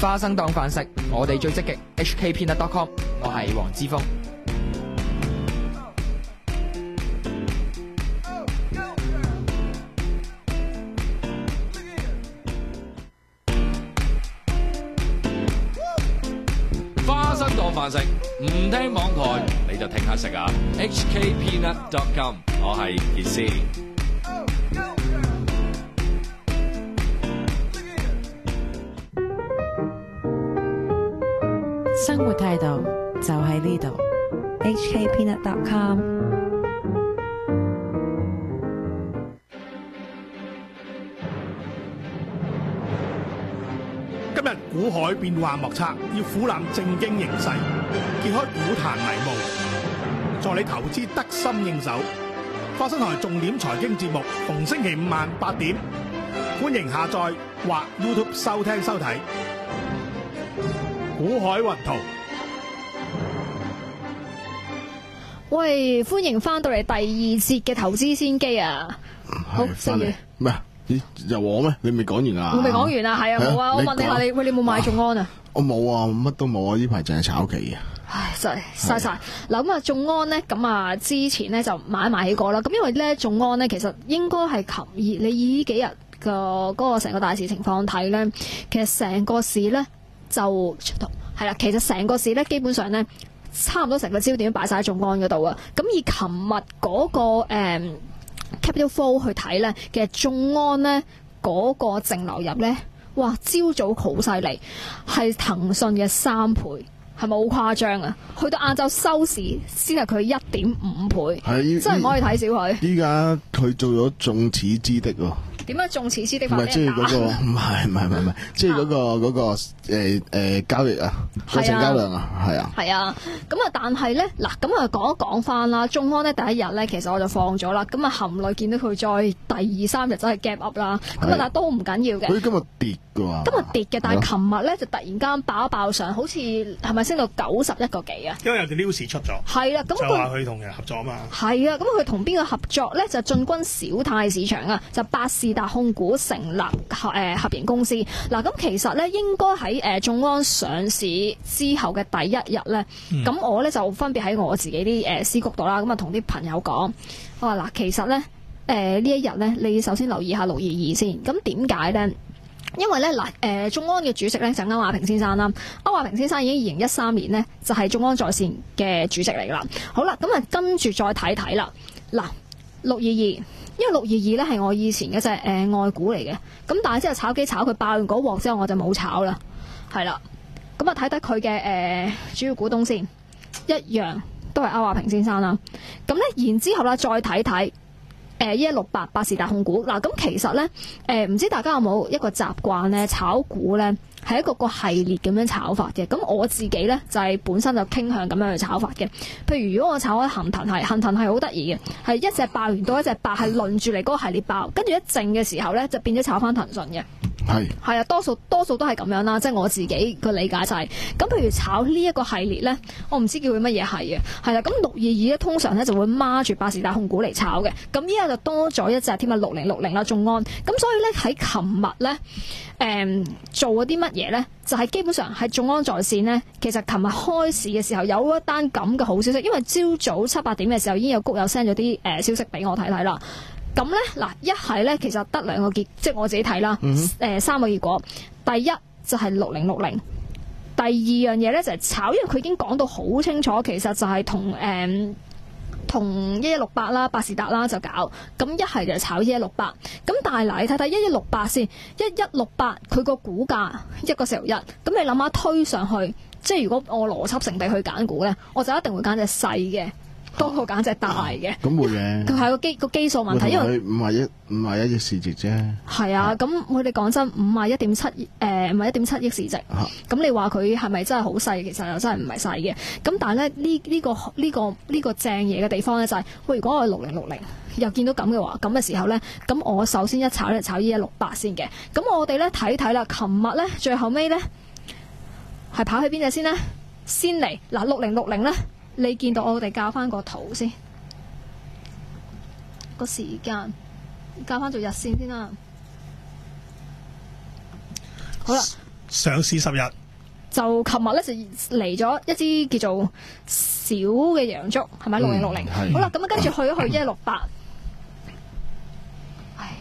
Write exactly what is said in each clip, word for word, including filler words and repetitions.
花生當飯食，我哋最積極。H K Peanut dot com， 我係黃之鋒。 花生當飯食，唔聽網台你就聽下食啊 ！H K Peanut dot com， 我係傑斯。 生活態度就喺呢度 H K Peanut dot com。 今日股海變幻莫測，要俯覽正經形勢，揭開股壇迷霧，助你投資得心應手。花生台重點財經節目，逢星期五晚八點，歡迎下載或 YouTube 收聽收睇。股海雲圖。 喂，歡迎翻到嚟第二節嘅投資先機啊！好，星宇咩？咦，又我咩？你未講完啊？ 我未講完啊，係啊，冇啊！我問你下你，喂，你有冇買眾安啊？ 我冇啊，乜都冇啊！呢排淨係炒期啊！ 唉，真係嘥晒。嗱咁啊，眾安呢，咁啊之前呢就買埋起過啦。咁因為咧，眾安呢，其實應該係琴日你以呢幾日嘅嗰個成個大市情況睇咧，其實成個市咧就係啦。其實成個市咧基本上咧，差唔多成個焦點都擺晒喺眾安嗰度啊。咁以琴日嗰個誒、嗯、Capital Flow 去睇咧，其實眾安咧嗰、嗰個淨流入咧，哇！朝早好犀利，係騰訊嘅三倍。係咪好誇張啊？去到晏晝收市先係佢一點五倍，真係唔可以睇小佢。 依家佢做咗眾矢之的喎。 點解眾矢之的？ 唔係即係嗰個，唔係唔係唔係唔係，即係嗰個嗰個誒誒交易啊，個成交量啊，係啊。 係啊，咁啊，但係咧嗱，咁啊講一講翻啦，眾安咧第一日咧，其實我就放咗啦，咁啊含淚見到佢再第二三日真係 gap up 啦，咁啊但係都唔緊要嘅。 佢今日跌㗎喎。 今日跌嘅，但係琴日咧就突然間爆一爆上，好似係咪升到九十一個幾啊？ 因為有條 news 出咗， 係啦，咁就話佢同人合作啊嘛。 係啊，咁佢同邊個合作咧？就進軍小泰市場啊，就百事達控股成立合誒、呃、合營公司。嗱，咁其實咧應該喺誒眾安上市之後嘅第一日咧，咁、嗯、我咧就分別喺我自己啲誒私谷度啦，咁啊同啲朋友講，我話嗱，其實咧誒呢、呃、呢一日咧，你首先留意下六二二先。咁點解咧？因為咧嗱，誒眾安嘅主席咧就歐亞平先生啦，歐亞平先生已經二零一三年呢，就係眾安在線嘅主席嚟噶啦。好啦，咁啊跟住再睇睇啦。嗱，六二二，因為六二二咧係我以前嘅隻誒外股嚟嘅，咁但係之後炒機炒佢爆完嗰鑊之後，我就冇炒啦，係啦。咁啊睇睇佢嘅誒主要股東先，一樣都係歐亞平先生啦。咁咧然之後啦，再睇睇。誒一一六八百事達控股嗱，咁其實咧誒唔知大家有冇一個習慣咧，炒股咧係一個個系列咁樣炒法嘅。咁我自己咧就係、是、本身就傾向咁樣去炒法嘅。譬如如果我炒開恒騰係恒騰係好得意嘅，係一隻爆完到一隻爆係輪住嚟嗰個系列爆，跟住一靜嘅時候咧就變咗炒翻騰訊嘅。係係啊，多數多數都係咁樣啦，即係我自己個理解就係、是、咁。譬如炒呢一個系列咧，我唔知叫佢乜嘢係嘅，係啦。咁六二二咧通常咧就會孖住百事達控股嚟炒嘅。咁依家就多咗一隻添啊，六零六零啦，眾安。咁所以咧喺琴日咧，誒、嗯、做咗啲乜嘢咧？就係、是、基本上係眾安在線咧。其實琴日開市嘅時候有一單咁嘅好消息，因為朝早七八點嘅時候已經有谷友 send 咗啲誒消息俾我睇睇啦。咁咧嗱，一係咧其實得兩個結，即係我自己睇啦。誒、嗯呃、三個結果，第一就係六零六零，第二樣嘢咧就係炒，因為佢已經講到好清楚，其實就係同誒同一一六八啦、百事達啦就搞。咁一係就炒一一六八，咁但係嗱，你睇睇一一六八先，一一六八佢個股價一個石油一，咁你諗下推上去，即係如果我邏輯性地去揀股咧，我就一定會揀隻細嘅。多過揀隻大嘅， 咁會嘅。佢係個基個基數問題，因為五十一五十一億市值啫。 係啊，咁我哋講真，五十一點七誒，五十一點七億市值。咁、啊、你話佢係咪真係好細？其實又真係唔係細嘅。咁但係咧呢呢、呢個呢、呢個呢、呢個正嘢嘅地方咧就係、是，喂，如果我係六零六零又見到咁嘅話，咁嘅時候咧，咁我首先一炒咧炒呢一六八先嘅。咁我哋咧睇睇啦，琴日咧最後尾咧係跑去邊隻先咧？先嚟嗱六零六零咧。你見到我哋校翻個圖先，個時間校翻做日線先啦。好啦， 上市十日。 就琴日咧就嚟咗一支叫做小嘅洋竹，係咪六零六零？好啦，咁啊跟住去一去一六八，唉，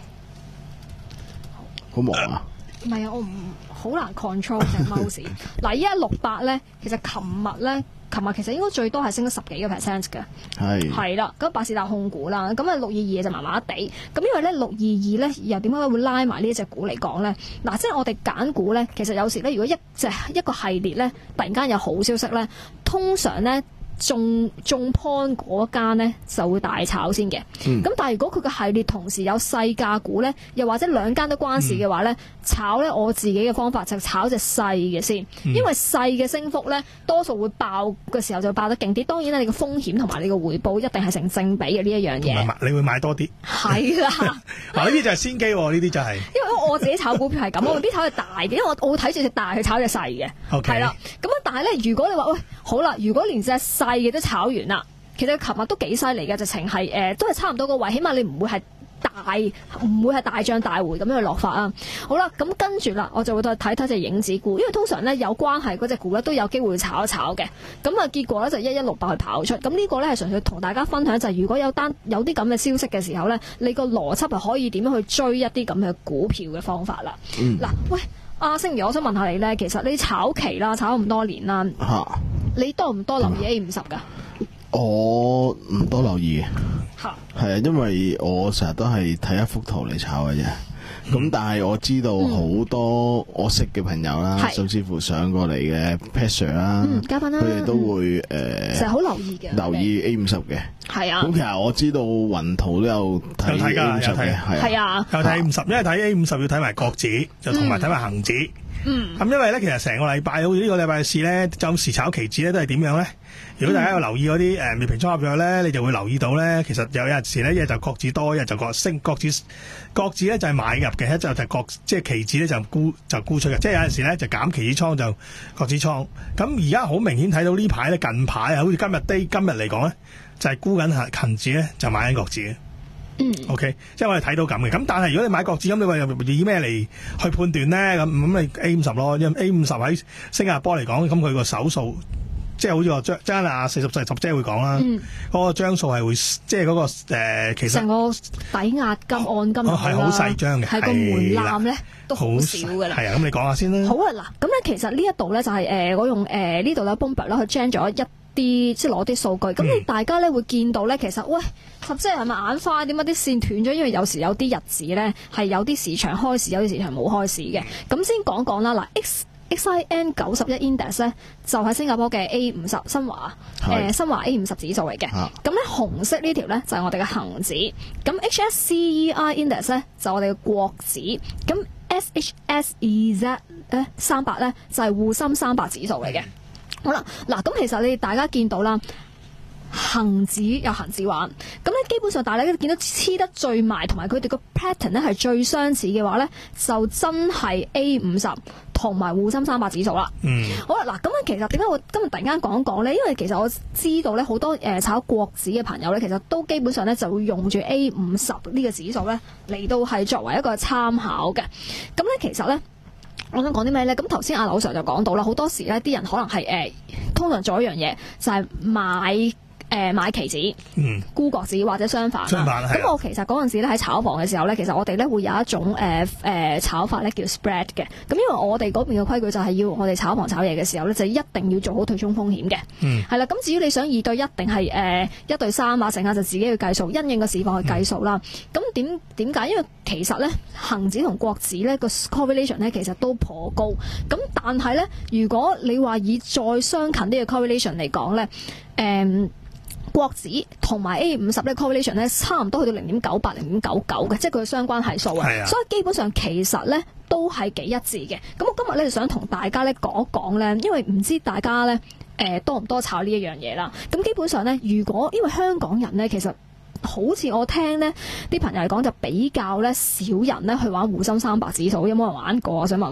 好忙啊！ 唔係啊，我唔好難 control 隻 mouse。嗱，一六八咧，其實琴日咧。琴日其實應該最多係升咗十幾個 percent 嘅，係係啦。咁百事達控股啦，咁啊六二二就麻麻地。咁因為咧六二二咧又點解會拉埋呢一隻股嚟講咧？嗱，即係我哋揀股咧，其實有時咧，如果一隻一個系列咧，突然間有好消息咧，通常咧。中中 point 嗰間咧就會大炒先嘅，咁、嗯、但係如果佢個系列同時有細價股咧，又或者兩間都關事嘅話咧、嗯，炒咧我自己嘅方法就炒隻細嘅先，嗯、因為細嘅升幅咧多數會爆嘅時候就爆得勁啲。當然啦，你個風險同埋你個回報一定係成正比嘅呢一樣嘢。 你會買多啲？係啦，嗱呢啲就係先機喎，呢啲就係、是。因為我自己炒股票係咁，我未必炒隻大嘅，因為我我會睇住隻大去炒隻細嘅。係、okay. 啦，咁啊，但係咧，如果你話喂好啦，如果連隻細嘅都炒完啦，其實琴日都幾犀利嘅，直情係誒都係差唔多個位，起碼你唔會係大唔會係大漲大回咁樣去落法啊。好啦，咁跟住啦，我就會再睇睇隻影子股，因為通常咧有關係嗰隻股咧都有機會炒一炒嘅。咁啊，結果咧就一一六八去跑出。咁呢個咧係純粹同大家分享，就係、是、如果有單有啲咁嘅消息嘅時候咧，你個邏輯係可以點樣去追一啲咁嘅股票嘅方法啦。嗱、嗯，喂，阿星爺，我想問下你咧，其實你炒期啦，炒咁多年啦。啊你多唔多留意 A 五十㗎？ 我唔多留意嘅，係啊，因為我成日都係睇一幅圖嚟炒嘅啫。咁、嗯、但係我知道好多我識嘅朋友啦，甚至乎上過嚟嘅 Passer 啦，嘉賓啦，佢哋都會誒成日好留意嘅，留意 A 五十嘅。係啊，咁其實我知道雲圖都有睇 A 五十嘅，係啊， 有睇五十，因為睇 A 五十要睇埋國指，就同埋睇埋恒指。嗯，咁因為咧，其實成個禮拜好似呢個禮拜嘅市咧，暫時炒期指咧都係點樣咧？如果大家有留意嗰啲誒未平倉合約咧，你就會留意到咧，其實有有陣時咧，一日就國指多，一日就國升，國指國指咧就係買入嘅，一就係國即係期指咧就沽就沽出嘅，即係有陣時咧就減期指倉就國指倉。咁而家好明顯睇到呢排咧，近排啊，好似今日 day 今日嚟講咧，就係沽緊恒指咧，就買緊國指嘅。嗯，OK，即係我哋睇到咁嘅，咁但係如果你買國指，咁你話以咩嚟去判斷咧？咁咁你 A 五十咯，因為 A 五十喺新加坡嚟講，咁佢個手數，即係好似話張張啊四十四十姐會講啦，嗰、嗯嗰個張數係會，即係嗰個誒、呃，其實成個抵押金按金係好細張嘅，係個門檻咧都好少噶啦。係啊，咁你講下先啦。好啊，嗱，咁咧其實呢一度咧就係、是、誒、呃，我用誒、呃、呢度咧 Bloomberg 啦，佢 gen 咗一。啲即係攞啲數據，咁、嗯、大家咧會見到咧，其實喂，十即係咪眼花？點解啲線斷咗？因為有時有啲日子咧係有啲市場開市，有啲市場冇開市嘅。咁先講講啦，嗱 X X I N 九十一 Index 咧就係、是、新加坡嘅 A 五十新華誒新華 A 五十指數嚟嘅。咁、啊、咧紅色呢條咧就係、是、我哋嘅恒指，咁 H S C E I Index 咧就係、我哋嘅國指，咁 S H S E Z 咧三百咧就係、是、滬深三百指數嚟嘅。好啦，嗱咁其實你哋大家見到啦，恒指有恒指玩，咁咧基本上大家都見到黐得最埋，同埋佢哋個 pattern 咧係最相似嘅話咧，就真係 A 五十同埋滬深三百指數啦。嗯，好啦，嗱咁其實點解我今日突然間講講咧？因為其實我知道咧好多誒炒國指嘅朋友咧，其實都基本上咧就會用住 A 五十呢個指數咧嚟到係作為一個參考嘅。咁咧其實咧。我想講啲咩咧？咁頭先阿劉 Sir 就講到啦，好多時咧啲人可能係誒、呃，通常做一樣嘢就係、是、買誒、呃、買期指，嗯，沽國指或者相反。相反咁我其實嗰陣時咧喺炒房嘅時候咧，其實我哋咧會有一種誒誒、呃呃、炒法咧叫 spread 嘅。咁因為我哋嗰邊嘅規矩就係要我哋炒房炒嘢嘅時候咧，就一定要做好對沖風險嘅。嗯，係啦。咁至於你想二對一定係誒、呃、一對三啊，成下就自己去計數，因應個市況去計數啦。咁點點解？因為其實咧恒指同國指咧個 correlation 咧其實都頗高。咁但係咧，如果你話以再相近啲嘅 correlation 嚟講咧，誒、嗯。國指同埋 A 五十咧 correlation 咧差唔多去到零點九八、零點九九嘅，即係佢嘅相關係數啊。所以基本上其實咧都係幾一致嘅。咁我今日咧就想同大家咧講一講咧，因為唔知大家咧誒、呃、多唔多炒呢一樣嘢啦。咁基本上咧，如果因為香港人咧，其實好似我聽咧啲朋友嚟講，就比較咧少人咧去玩滬深三百指數。有冇人玩過？我想問問。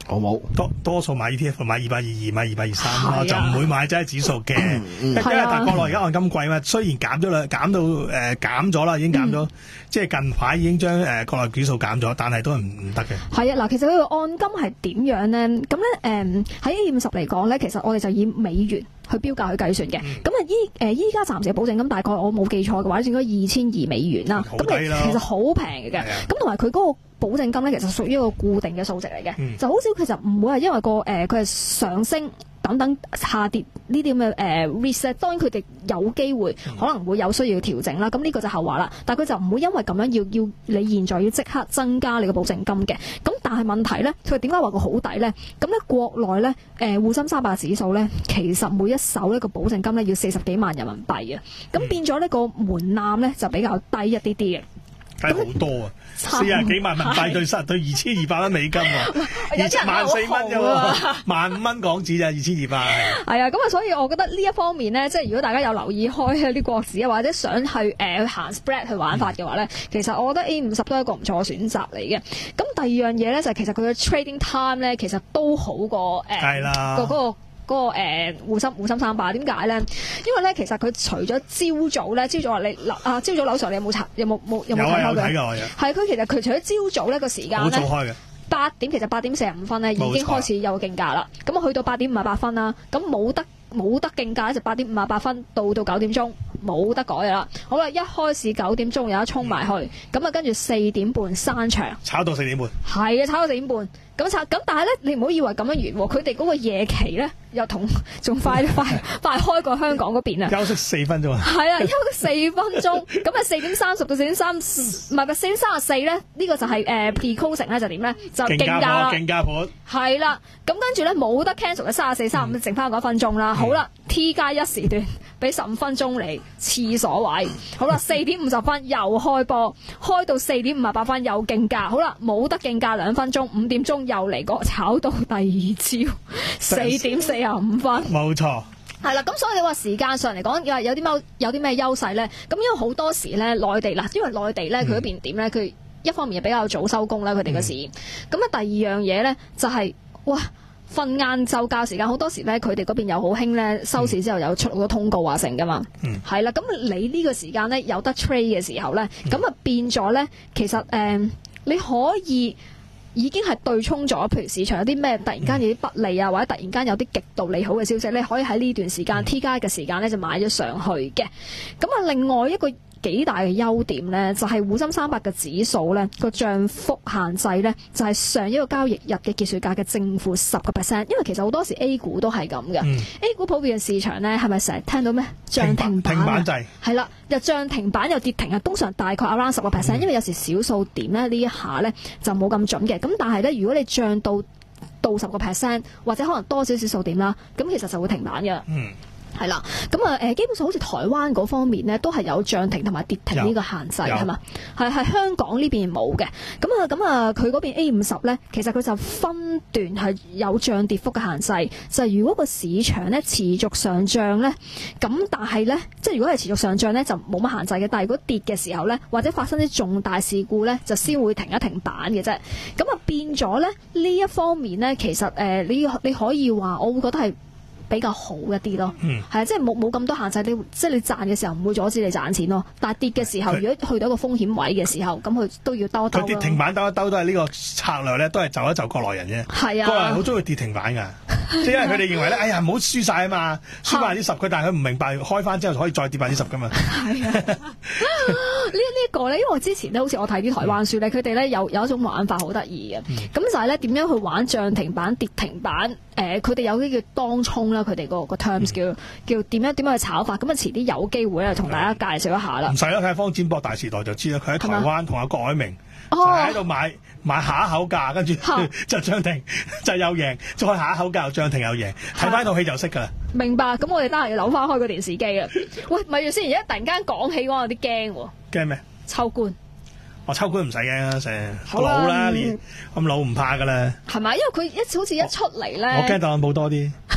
我冇多多數買 E T F， 買二百二二，買二百二三係啊就唔會買真係指數嘅。因為但係國內而家按金貴嘛，雖然減咗啦，減到誒減咗啦，已經減咗，即係近排已經將誒國內指數減咗，但係都係唔唔得嘅。 係啊，嗱，其實佢個按金係點樣咧？咁咧誒喺 A 五十嚟講咧，其實我哋就以美元去標價去計算嘅。咁啊依誒依家暫時嘅保證金大概我冇記錯嘅話，應該二千二美元啦。 好低啦， 其實好平嘅。咁同埋佢嗰個保證金咧，其實屬於一個固定嘅數值嚟嘅， 嗯、 就好少其實唔會係因為個誒佢係上升等等下跌呢啲咁嘅誒 reset。當然佢哋有機會可能會有需要調整啦，咁呢個就後話啦。但係佢就唔會因為咁樣要要你現在要即刻增加你個保證金嘅。咁但係問題咧，佢點解話個好抵咧？咁咧國內咧誒滬深三百指數咧，其實每一手呢個保證金咧要四十幾萬人民幣啊，咁變咗呢個門檻咧就比較低一啲啲嘅。 低好多啊！四廿幾萬人民幣對失對二千二百蚊美金喎，二萬四蚊啫喎，萬五蚊港紙咋，二千二百。 係啊，咁啊，所以我覺得呢一方面咧，即係如果大家有留意開啲國指啊，或者想去誒、呃、行 spread 去玩法嘅話咧，嗯、其實我覺得 A 五十都係一個唔錯嘅選擇嚟嘅。咁第二樣嘢咧就係、是、其實佢嘅 trading time 咧，其實都好過誒係啦個嗰個。嗰、那個誒滬深滬深三百點解咧？因為咧，其實佢除咗朝早咧，朝早話你啊，朝早樓上你有冇查？有冇冇有冇睇開佢？ 有睇㗎，我有。係佢其實佢除咗朝早呢個時間咧， 好早開嘅。 八點其實八點四十五分咧已經開始有競價啦。咁啊去到八點五十八分啦，咁冇得冇得競價就八點五十八分到到九點鐘冇得改啦。好啦，一開始九點鐘有得衝埋去，咁啊跟住四點半閂場， 炒到四點半。係啊，炒到四點半。咁炒咁，但係咧，你唔好以為咁樣完喎。佢哋嗰個夜期咧，又同仲快快快開過香港嗰邊啊！ 休息四分鐘啊！ 係啊，休息四分鐘。咁啊，四點三十到四點三，唔係唔係四點三十四咧？呢個就係誒 pre-closing 咧，就點咧？就競價啦， 競價盤。 係啦，咁跟住咧冇得 cancel 嘅三十四、三十五，剩翻嗰一分鐘啦。好啦 ，T 加一時段，俾十五分鐘嚟廁所位。好啦，四點五十分又開波，開到四點五十八分又競價。好啦，冇得競價兩分鐘，五點鐘。又嚟過炒到第二朝四點四十五分， 冇錯。 係啦，咁所以你話時間上嚟講，有有啲咩有啲咩優勢咧？咁因為好多時咧，內地嗱，因為內地咧佢嗰邊點咧，佢一方面比較早收工啦，佢哋個市。咁啊、嗯，第二樣嘢咧就係、是、哇，瞓晏晝覺時間好多時咧，佢哋嗰邊又好興咧，收市之後有出好多通告啊成噶嘛。嗯，係啦，咁你呢個時間咧有得 trade 嘅時候咧，咁啊、嗯、變咗咧，其實誒、呃、你可以。已經係對沖咗，譬如市場有啲咩突然間有啲不利啊，或者突然間有啲極度利好嘅消息咧，可以喺呢段時間 T 加嘅時間咧就買咗上去嘅。咁啊，另外一個幾大嘅優點咧，就係滬深三百嘅指數咧個漲幅限制咧，就係上一個交易日嘅結算價嘅正負十個 percent。因為其實好多時 A 股都係咁嘅、嗯、，A 股普遍嘅市場咧係咪成日聽到咩漲停板？ 停板制係啦，又漲停板又跌停啊，通常大概 around 十個 percent， 因為有時小數點咧呢一下咧就冇咁準嘅。咁但係咧，如果你漲到到十個 percent 或者可能多少少數點啦，咁其實就會停板嘅。嗯。係啦，咁啊誒，基本上好似台灣嗰方面咧，都係有漲停同埋跌停呢個限制係嘛？係係香港呢邊冇嘅。咁啊咁啊，佢嗰邊 A 五十咧，其實佢就分段係有漲跌幅嘅限制。就係、是、如果個市場咧持續上漲咧，咁但係咧，即係如果係持續上漲咧，就冇乜限制嘅。但係如果跌嘅時候咧，或者發生啲重大事故咧，就先會停一停板嘅啫。咁啊變咗咧呢一方面咧，其實誒、呃、你你可以話，我會覺得係比較好一啲咯，係啊、嗯，即係冇冇咁多限制，你即係你賺嘅時候唔會阻止你賺錢咯。但係跌嘅時候，如果去到一個風險位嘅時候，咁佢都要兜一兜。佢跌停板兜一兜都係呢個策略咧，都係就一就國內人啫。係啊，國內人好中意跌停板㗎，即係因為佢哋認為咧，哎呀唔好輸晒啊嘛，輸百分之十佢，但係佢唔明白開翻之後可以再跌百分之十㗎嘛。係啊，呢呢一個咧，因為我之前咧，好似我睇啲台灣書咧，佢哋咧有有一種玩法好得意嘅，咁、嗯、就係咧點樣去玩漲停板、跌停板。誒，佢哋有啲叫當沖啦，佢哋個個 terms 叫叫點樣點樣去炒法，咁啊遲啲有機會咧同大家介紹一下啦。唔使啦，睇下方展博大時代就知啦。佢喺台灣同阿郭藹明就喺度買買下一口價，跟住就漲停就又贏，再下一口價又漲停又贏，睇翻套戲就識㗎啦。明白，咁我哋得閒要扭翻開個電視機啊！喂，咪住先，而家突然間講起我有啲驚喎。驚咩？秋官。我秋官唔使驚啦，成老啦，連咁老唔怕噶啦。係咪？因為佢一好似一出嚟咧，我驚特朗普多啲。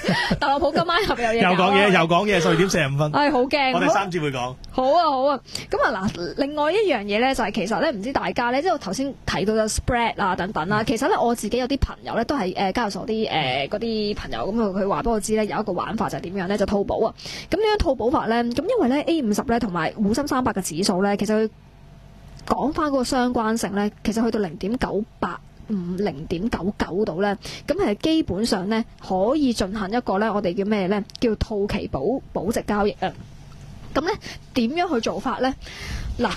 特朗普今晚又有嘢又講嘢，又講嘢，十二點四十五分。 唉，好驚！ 我哋三節會講。 好啊，好啊。咁啊嗱，另外一樣嘢咧就係其實咧，唔知大家咧，即係我頭先提到嘅 spread 啊等等啦。其實咧，我自己有啲朋友咧都係誒交易所啲誒嗰啲朋友，咁佢佢話俾我知咧有一個玩法就係點樣咧，就套保啊。咁點樣套保法咧？咁因為咧 A 五十咧同埋滬深三百嘅指數咧，其實佢講翻嗰個相關性咧，其實去到零點九八。五零點九九度咧，咁係基本上咧可以進行一個咧，我哋叫咩咧？叫套期保保值交易啊！咁咧點樣去做法咧？嗱，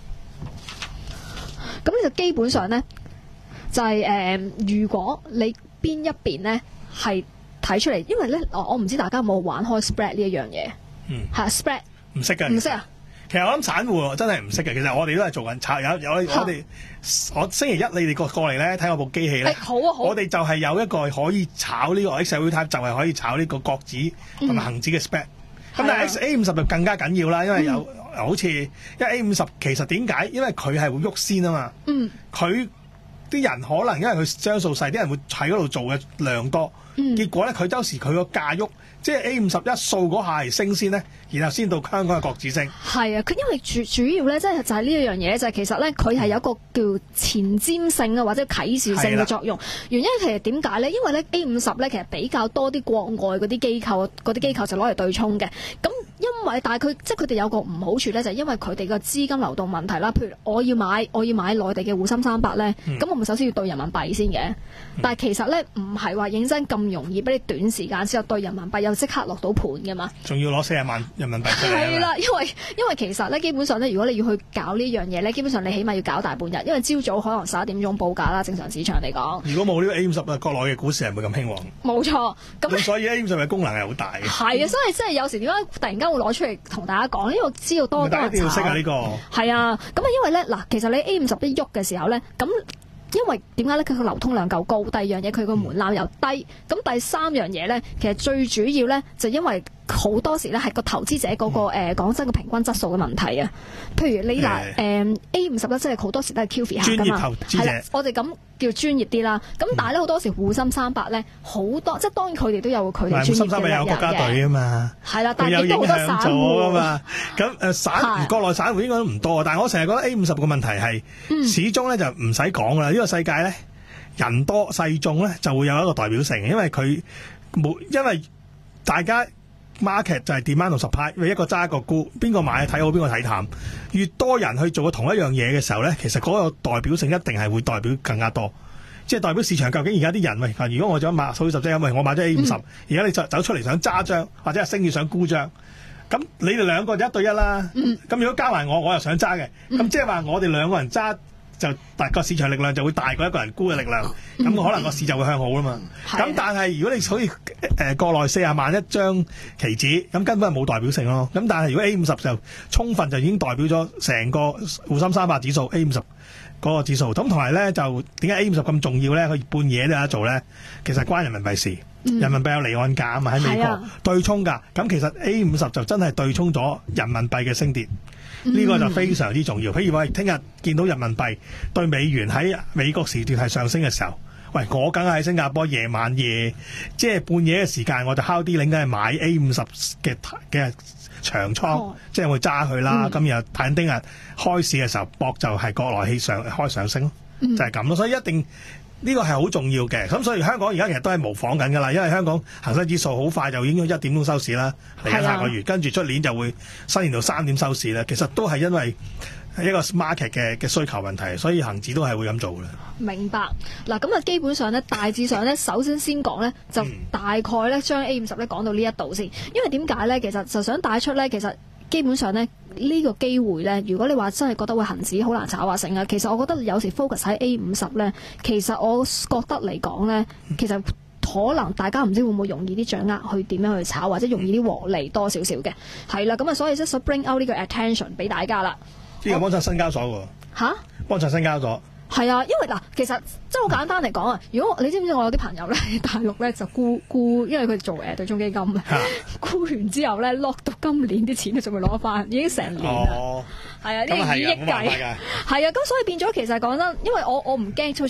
咁咧就基本上咧就係、是、誒、呃，如果你邊一邊咧係睇出嚟，因為咧我我唔知大家有冇玩開 spread 呢一樣嘢，嗯，係 spread 唔識嘅，唔識啊！ 其實我諗散戶真係唔識嘅，其實我哋都係做緊炒，有有我哋我星期一你哋過過嚟咧睇我部機器咧、 欸，好啊好啊， 我哋就係有一個可以炒呢個 X L type， 就係可以炒呢個國指同埋恒指嘅 spread。咁、嗯、但係 X A 五十就更加緊要啦，因為有、嗯、好似因為 A 五十其實點解？因為佢係會喐先啊嘛，嗯，佢啲人可能因為佢張數細，啲人會喺嗰度做嘅量多，嗯、結果咧佢周時佢個價喐。即係 A 五十一掃嗰下係升先咧，然後先到香港嘅國指升。係啊，佢因為主主要咧，即係就係呢一樣嘢，就係、是、其實咧，佢係有一個叫前瞻性啊，或者啟示性嘅作用。原因其實點解咧？因為咧 A 五十咧，其實比較多啲國外嗰啲機構，嗰啲機構就攞嚟對沖嘅。咁因為但係佢即係佢哋有個唔好處咧，就係、是、因為佢哋個資金流動問題啦。譬如我要買我要買內地嘅滬深三百咧，咁、嗯、我咪首先要兌人民幣先嘅。嗯、但係其實咧唔係話認真咁容易，俾你短時間之後兌人民幣又即刻落到盤㗎嘛，仲要攞四十萬人民幣出嚟。係啦，因為因為其實咧，基本上咧，如果你要去搞呢樣嘢咧，基本上你起碼要搞大半日，因為朝早可能十一點鐘報價啦，正常市場嚟講。如果冇呢個 A 五十啊，國內嘅股市係唔會咁興旺。冇錯，咁所以 A 五十嘅功能係好大嘅。係啊，所以即係有時點解突然間會攞出嚟同大家講，因為我知道多多人炒。一定要識啊呢個。係啊，咁啊，因為咧嗱，其實你 A 五十一喐嘅時候咧，咁。因為點解咧？佢個流通量夠高，第二樣嘢佢個門檻又低，咁、嗯、第三樣嘢咧，其實最主要咧就因為好多時咧係個投資者嗰、那個誒講真個平均質素嘅問題啊。譬如你嗱誒、嗯、A 五十咧，即係好多時都係 Q F I 客噶嘛，係啦，我哋咁叫專業啲啦。咁、嗯、但係咧好多時滬深三百咧好多，即係當然佢哋都有佢哋專業嘅人嘅。滬深三百有國家隊啊嘛，係啦，但係亦都好多散戶啊嘛。咁誒散國內散戶應該都唔多，但係我成日覺得 A 五十個問題係、嗯、始終咧就唔使講啦。呢、這個世界咧人多勢眾咧就會有一個代表性，因為佢冇因為大家。market 就係 demand 同 supply， 一個揸一個沽，邊個買睇好邊個睇淡。越多人去做同一樣嘢嘅時候咧，其實嗰個代表性一定係會代表更加多，即係代表市場究竟而家啲人喂，如果我想買數十隻，喂我買咗 A 五十，而家你走走出嚟想揸張或者係升要想沽張，咁你哋兩個就一對一啦。咁、嗯、如果加埋我，我又想揸嘅，咁即係話我哋兩個人揸。就大個市場力量就會大過一個人沽嘅力量，咁、嗯、可能個市就會向好啦嘛。咁、嗯、但係如果你好似誒國內四十萬一張期指，咁根本係冇代表性咯。咁但係如果 A 五十就充分就已經代表咗成個滬深三百指數 A 五十嗰個指數。咁同埋咧就點解 A 五十咁重要咧？佢半夜都有得做咧，其實關人民幣事。嗯、人民幣有離岸價啊嘛，喺美國、啊、對沖㗎。咁其實 A 五十就真係對沖咗人民幣嘅升跌。呢、這個就非常之重要。譬如話，聽日見到人民幣對美元喺美國時段係上升嘅時候，喂，我梗係喺新加坡夜晚夜，即係半夜嘅時間，我就敲啲領，梗係買 A 五十嘅嘅長倉，哦、即係會揸佢啦。今、嗯、日睇聽日開市嘅時候，博就係國內氣上開上升咯，嗯、就係咁咯。所以一定。呢個係好重要嘅，咁所以香港而家其實都係模仿緊㗎啦，因為香港恒生指數好快就已經一點鐘收市啦，嚟緊下個月，跟住出年就會新年到三點收市啦。其實都係因為一個 market 嘅嘅需求問題，所以恒指都係會咁做嘅。明白嗱，咁啊基本上咧，大致上咧，首先先講咧，就大概咧將 A 五十咧講到呢一度先，因為點解咧？其實就想帶出咧，其實。基本上咧，呢、這個機會咧，如果你話真係覺得會恆指好難炒啊成啊，其實我覺得有時 focus 喺 A 五十咧，其實我覺得嚟講咧，其實可能大家唔知會唔會容易啲掌握去點樣去炒，或者容易啲獲利多少少嘅，係啦，咁啊，所以即係 bring out 呢個 attention 俾大家啦。呢個幫襯新交所喎。嚇？幫襯新交所。係啊，因為嗱，其實即係好簡單嚟講啊。如果你知唔知我有啲朋友咧喺大陸咧就沽沽，因為佢做誒對沖基金啊，沽完之後咧 lock 到今年啲錢都仲未攞翻，已經成年啦。係、哦、啊，呢啲以億計。係啊，咁所以變咗其實講真，因為我我唔驚，就算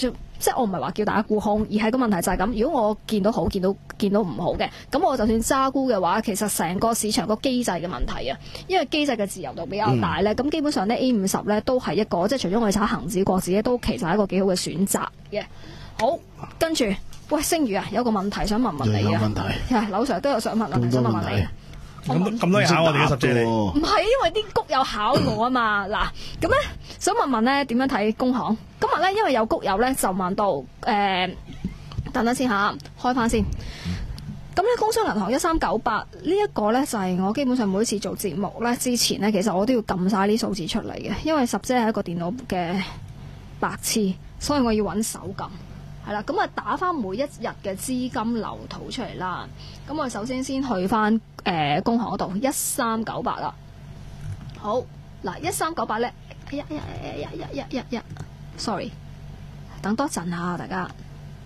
即係我唔係話叫大家沽空，而係個問題就係咁。如果我見到好，見到見到唔好嘅，咁我就算揸沽嘅話，其實成個市場個機制嘅問題啊，因為機制嘅自由度比較大咧，咁、嗯、基本上咧 A 五十咧都係一個即係除咗我哋炒恒指、國指咧，都其實係一個幾好嘅選擇嘅。好，跟住喂，星宇啊，有個問題想問問你啊。有問題。係，劉 Sir 都有想問問題，想問問你。 咁咁多嘢考我哋嘅十姐你？ 唔係，因為啲谷友考我啊嘛。嗱，咁咧想問問咧點樣睇工行？今日咧因為有谷友咧就問到誒、呃，等等先嚇，開翻先。咁咧工商銀行一三九八呢一個咧就係我基本上每次做節目咧之前咧，其實我都要撳晒啲數字出嚟嘅，因為十姐係一個電腦嘅白痴，所以我要揾手撳。係啦，咁啊打翻每一日嘅資金流圖出嚟啦。咁我首先先去翻誒工行嗰度一三九八啦。好嗱，一三九八咧，哎呀哎呀哎呀哎呀哎呀 sorry， 等多陣下大家。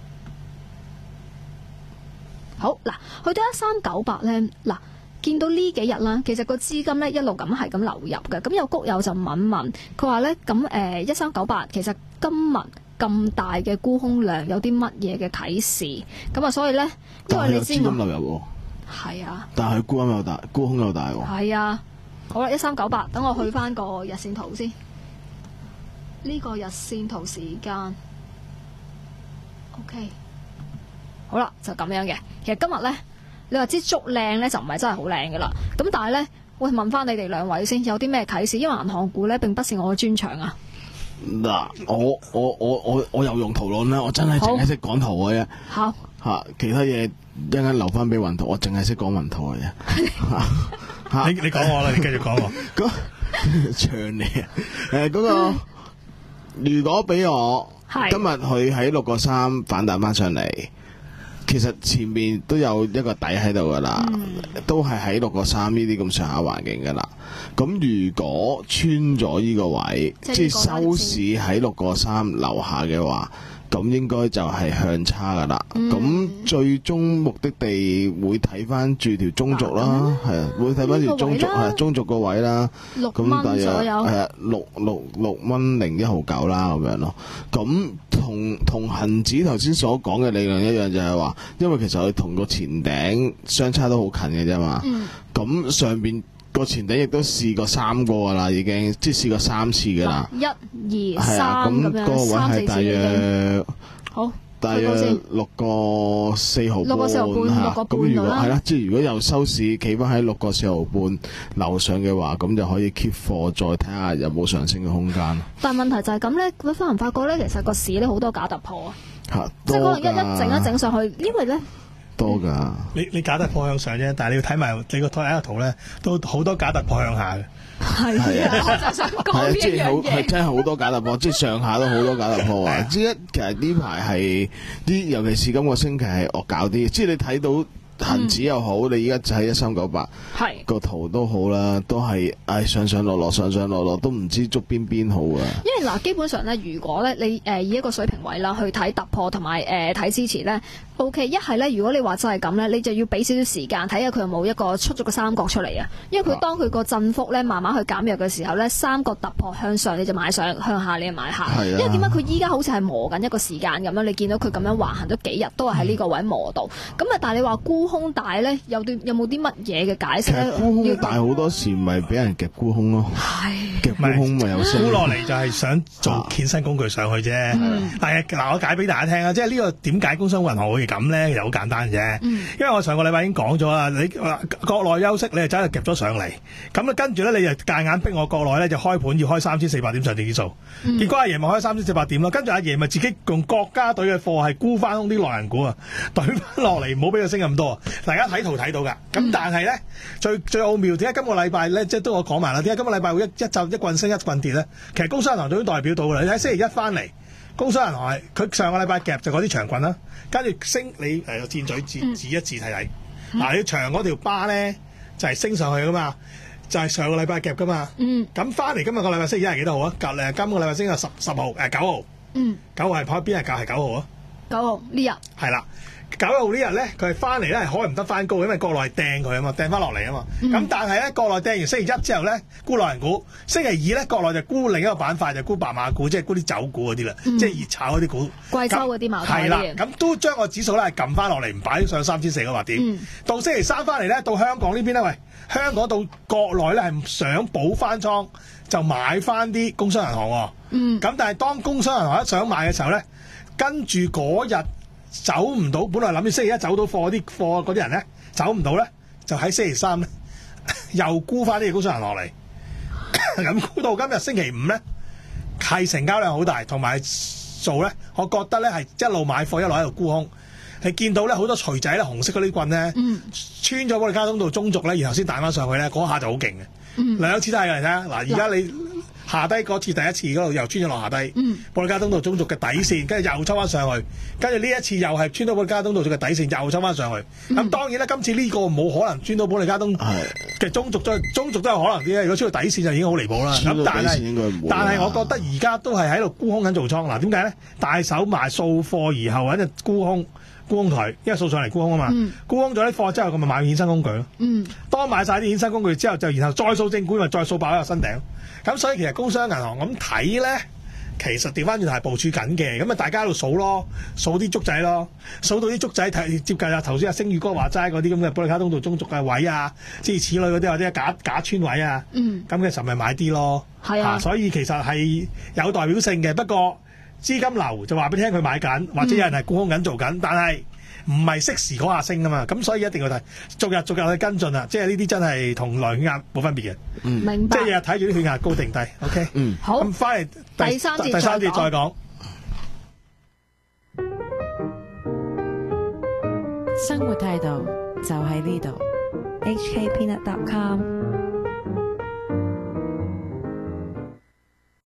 好嗱，去到一三九八咧，嗱見到呢幾日啦，其實個資金咧一路咁係咁流入嘅。咁有谷友就問問，佢話咧咁誒一三九八其實今日咁大嘅沽空量有啲乜嘢嘅啟示？咁啊，所以咧，因為你知我資金流入喎， 係啊， 但係沽空又大，沽空又大喎。 係啊，好啦，一三九八，等我去翻個日線圖先。呢、這個日線圖時間 ，OK， 好啦，就咁樣嘅。其實今日咧，你話支竹靚咧就唔係真係好靚噶啦。咁但係咧，我問翻你哋兩位先，有啲咩啟示？因為銀行股咧並不是我嘅專長啊。 嗱，我我我我我又用圖論啦，我真係淨係識講圖嘅啫。 好吓，其他嘢一陣間留翻俾雲圖，我淨係識講雲圖嘅啫。 你你講我啦，你繼續講我。 咁長你啊！誒，嗰個如果俾我今日佢喺六個三反彈翻上嚟，其實前面都有一個底喺度噶啦，嗯、都係喺六個三呢啲咁上下環境噶啦。咁如果穿咗呢個位，即係收市喺六個三樓下嘅話，咁應該就係向差噶啦。咁、嗯、最終目的地會睇翻住條中軸啦，係啊，會睇翻條中軸係中軸個位啦。 六蚊左右， 係啊，六六六蚊零一毫九啦咁樣咯。咁同同恒指頭先所講嘅理論一樣，就係話，因為其實佢同個前頂相差都好近嘅啫嘛。咁、嗯、上邊個前頂亦都試過三個噶啦，已經即係試過三次噶啦。 一二三咁樣， 嗰個位係大約好， 大約六個四毫半， 六個四毫半，六個半咁如果啦。 係啦，即係如果有收市企翻喺六個四毫半樓上嘅話，咁就可以 keep 貨，再睇下有冇上升嘅空間。 但係問題就係咁咧，佢發唔發覺咧？其實個市咧好多假突破啊， 嚇， 即係可能一一整一整上去，因為咧。 多噶， 你你假突破向上啫，但係你要睇埋你個睇下圖咧，都好多假突破向下嘅。 係啊，我就想講呢即係好樣嘢。 係真係好多假突破，即係上下都好多假突破啊！之一其實呢排係啲，尤其是今個星期係惡搞啲，即係你睇到。恒指又好，嗯、你而家就喺一三九八，個圖都好啦，都係唉上上落落，上上落落，都唔知捉邊邊好啊！ 因為嗱，基本上咧，如果咧你誒、呃、以一個水平位啦去睇突破同埋誒睇支持咧 ，OK， 一係咧，如果你話真係咁咧，你就要俾少少時間睇下佢有冇一個出咗個三角出嚟啊！因為佢當佢個振幅咧慢慢去減弱嘅時候咧，三角突破向上你就買上，向下你就買下。啊、因為點解佢依家好似係磨緊一個時間咁樣？你見到佢咁樣橫行咗幾日，都係喺呢個位磨到。咁啊、嗯，但係你話沽空大咧，有啲有冇啲乜嘢嘅解釋咧？ 沽空大好多時咪俾人夾沽空咯，夾沽空咪有升。 沽落嚟就係想做衍生工具上去啫。嗯、但係嗱，我解俾大家聽啊，即係呢個點解工商銀行會咁咧？其實好簡單啫。嗯、因為我上個禮拜已經講咗啦，你國內休息，你就真係夾咗上嚟，咁啊跟住咧，你就夾硬逼我國內咧就開盤要開三千四百點上證指數，嗯、結果阿爺咪開三千四百點咯，跟住阿爺咪自己用國家隊嘅貨係沽翻啲內銀股啊，懟翻落嚟，唔好俾佢升咁多。大家睇圖睇到噶，咁但係咧最最奧妙，點解今個禮拜咧即係都我講埋啦？點解今個禮拜會一一就一棍升一棍跌咧？其實工商銀行都已經代表到啦。你睇星期一翻嚟，工商銀行係佢上個禮拜夾就嗰啲長棍啦，跟住升你誒箭嘴指指一指睇睇，嗱你長嗰條巴咧就係升上去噶嘛，就係上個禮拜夾噶嘛。嗯，咁翻嚟今日個禮拜星期一係幾多號啊？隔誒今個禮拜星期十十號誒九號，嗯，九號係跑邊日教係九號啊？ 九號呢日係啦。 九號呢日咧，佢係翻嚟咧係開唔得翻高，因為國內係掟佢啊嘛，掟翻落嚟啊嘛。咁、嗯、但係咧，國內掟完星期一之後咧，沽內銀股；星期二咧，國內就沽另一個板塊，就沽白馬股，即係沽啲酒股嗰啲啦， 嗯、 即係熱炒嗰啲股。 貴州嗰啲茅台係啦，咁都將個指數咧係撳翻落嚟，唔擺上三千四個百點。嗯、到星期三翻嚟咧，到香港呢邊咧，喂，香港到國內咧係想補翻倉，就買翻啲工商銀行喎。嗯。咁但係當工商銀行一想買嘅時候咧，跟住嗰日走唔到，本來諗住星期一走到貨啲貨嗰啲人咧走唔到咧，就喺星期三咧又沽翻啲工商銀行落嚟，咁沽到今日星期五咧係成交量好大，同埋做咧，我覺得咧係一路買貨一路喺度沽空，係見到咧好多錘仔咧紅色嗰啲棍咧、嗯、穿咗保利加通道中軸咧，然後先彈翻上去咧，嗰下就好勁嘅，嗯、兩次都係嚟睇下嗱，而家你。下低嗰次第一次嗰度又穿咗落下低，嗯、保利加通道中軸嘅底線，跟住又抽翻上去，跟住呢一次又係穿到保利加通道中嘅底線，又抽翻上去。咁、嗯、當然啦，今次呢個冇可能穿到保利加通嘅中軸，再中軸都有可能啲。如果穿到底線就已經好離譜啦。咁但係但係我覺得而家都係喺度沽空緊做倉。嗱，點解咧？大手賣掃貨而後揾隻沽空沽空台，因為掃上嚟沽空啊嘛。嗯、沽空咗啲貨之後，咁咪買衍生工具咯。嗯、當買晒啲衍生工具之後，就然後再掃正股，咪再掃爆一個新頂。咁所以其實工商銀行咁睇咧，其實調翻轉係部署緊嘅，咁啊大家喺度數咯，數啲竹仔咯，數到啲竹仔睇接近啊頭先阿星宇哥話齋嗰啲咁嘅保利加通道中軸嘅位啊，諸如此類嗰啲或者假假穿位啊，咁嘅時候咪買啲咯，係啊，所以其實係有代表性嘅，不過資金流就話俾你聽佢買緊，或者有人係沽空緊做緊，但係唔係適時嗰下升啊嘛，咁所以一定要睇，逐日逐日去跟進啊，即係呢啲真係同內血壓冇分別嘅，嗯、明白，即係日日睇住啲血壓高定低 ，OK，嗯，好，咁翻嚟第三節第三節再講， 生活態度就喺呢度 ，H K Peanut dot com。